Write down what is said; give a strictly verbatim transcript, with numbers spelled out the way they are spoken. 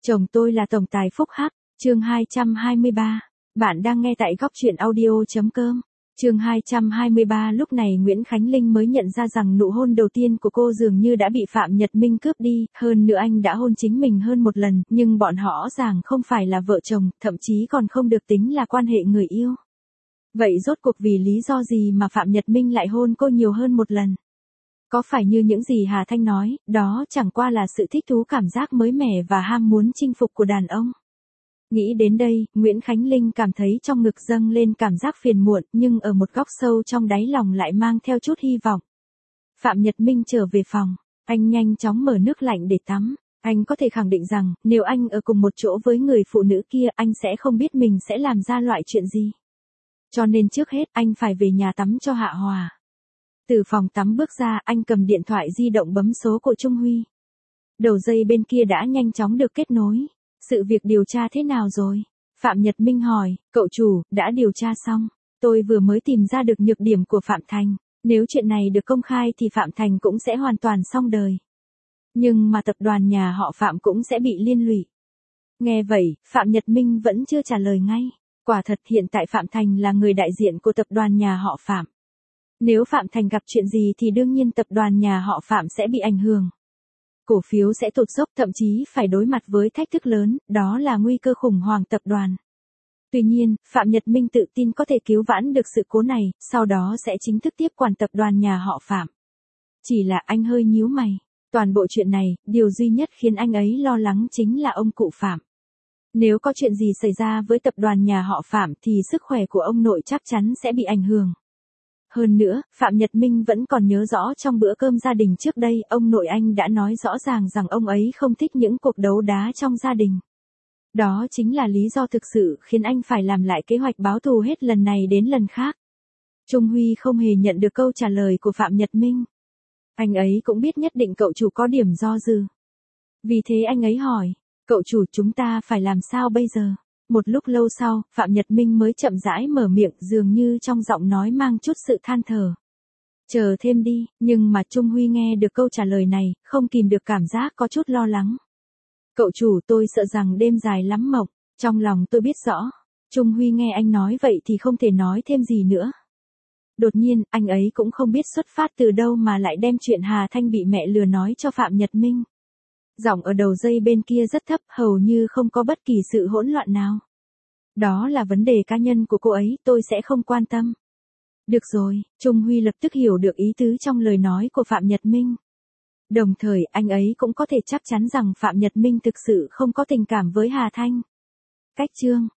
Chồng tôi là tổng tài Phúc Hắc, chương hai trăm hai mươi ba. Bạn đang nghe tại góc truyện audio.com. Chương hai trăm hai mươi ba. Lúc này Nguyễn Khánh Linh mới nhận ra rằng nụ hôn đầu tiên của cô dường như đã bị Phạm Nhật Minh cướp đi, hơn nữa anh đã hôn chính mình hơn một lần, nhưng bọn họ rõ ràng không phải là vợ chồng, thậm chí còn không được tính là quan hệ người yêu. Vậy rốt cuộc vì lý do gì mà Phạm Nhật Minh lại hôn cô nhiều hơn một lần? Có phải như những gì Hà Thanh nói, đó chẳng qua là sự thích thú cảm giác mới mẻ và ham muốn chinh phục của đàn ông? Nghĩ đến đây, Nguyễn Khánh Linh cảm thấy trong ngực dâng lên cảm giác phiền muộn, nhưng ở một góc sâu trong đáy lòng lại mang theo chút hy vọng. Phạm Nhật Minh trở về phòng, anh nhanh chóng mở nước lạnh để tắm. Anh có thể khẳng định rằng, nếu anh ở cùng một chỗ với người phụ nữ kia, anh sẽ không biết mình sẽ làm ra loại chuyện gì. Cho nên trước hết, anh phải về nhà tắm cho hạ hòa. Từ phòng tắm bước ra, anh cầm điện thoại di động bấm số của Trung Huy. Đầu dây bên kia đã nhanh chóng được kết nối. Sự việc điều tra thế nào rồi? Phạm Nhật Minh hỏi, cậu chủ, đã điều tra xong. Tôi vừa mới tìm ra được nhược điểm của Phạm Thành. Nếu chuyện này được công khai thì Phạm Thành cũng sẽ hoàn toàn xong đời. Nhưng mà tập đoàn nhà họ Phạm cũng sẽ bị liên lụy. Nghe vậy, Phạm Nhật Minh vẫn chưa trả lời ngay. Quả thật hiện tại Phạm Thành là người đại diện của tập đoàn nhà họ Phạm. Nếu Phạm Thành gặp chuyện gì thì đương nhiên tập đoàn nhà họ Phạm sẽ bị ảnh hưởng. Cổ phiếu sẽ tụt dốc, thậm chí phải đối mặt với thách thức lớn, đó là nguy cơ khủng hoảng tập đoàn. Tuy nhiên, Phạm Nhật Minh tự tin có thể cứu vãn được sự cố này, sau đó sẽ chính thức tiếp quản tập đoàn nhà họ Phạm. Chỉ là anh hơi nhíu mày. Toàn bộ chuyện này, điều duy nhất khiến anh ấy lo lắng chính là ông cụ Phạm. Nếu có chuyện gì xảy ra với tập đoàn nhà họ Phạm thì sức khỏe của ông nội chắc chắn sẽ bị ảnh hưởng. Hơn nữa, Phạm Nhật Minh vẫn còn nhớ rõ trong bữa cơm gia đình trước đây, ông nội anh đã nói rõ ràng rằng ông ấy không thích những cuộc đấu đá trong gia đình. Đó chính là lý do thực sự khiến anh phải làm lại kế hoạch báo thù hết lần này đến lần khác. Trung Huy không hề nhận được câu trả lời của Phạm Nhật Minh. Anh ấy cũng biết nhất định cậu chủ có điểm do dự. Vì thế anh ấy hỏi, cậu chủ, chúng ta phải làm sao bây giờ? Một lúc lâu sau, Phạm Nhật Minh mới chậm rãi mở miệng, dường như trong giọng nói mang chút sự than thở. Chờ thêm đi, nhưng mà Trung Huy nghe được câu trả lời này, không kìm được cảm giác có chút lo lắng. Cậu chủ, tôi sợ rằng đêm dài lắm mộng, trong lòng tôi biết rõ. Trung Huy nghe anh nói vậy thì không thể nói thêm gì nữa. Đột nhiên, anh ấy cũng không biết xuất phát từ đâu mà lại đem chuyện Hà Thanh bị mẹ lừa nói cho Phạm Nhật Minh. Giọng ở đầu dây bên kia rất thấp, hầu như không có bất kỳ sự hỗn loạn nào. Đó là vấn đề cá nhân của cô ấy, tôi sẽ không quan tâm. Được rồi, Trung Huy lập tức hiểu được ý tứ trong lời nói của Phạm Nhật Minh. Đồng thời, anh ấy cũng có thể chắc chắn rằng Phạm Nhật Minh thực sự không có tình cảm với Hà Thanh. Cách chương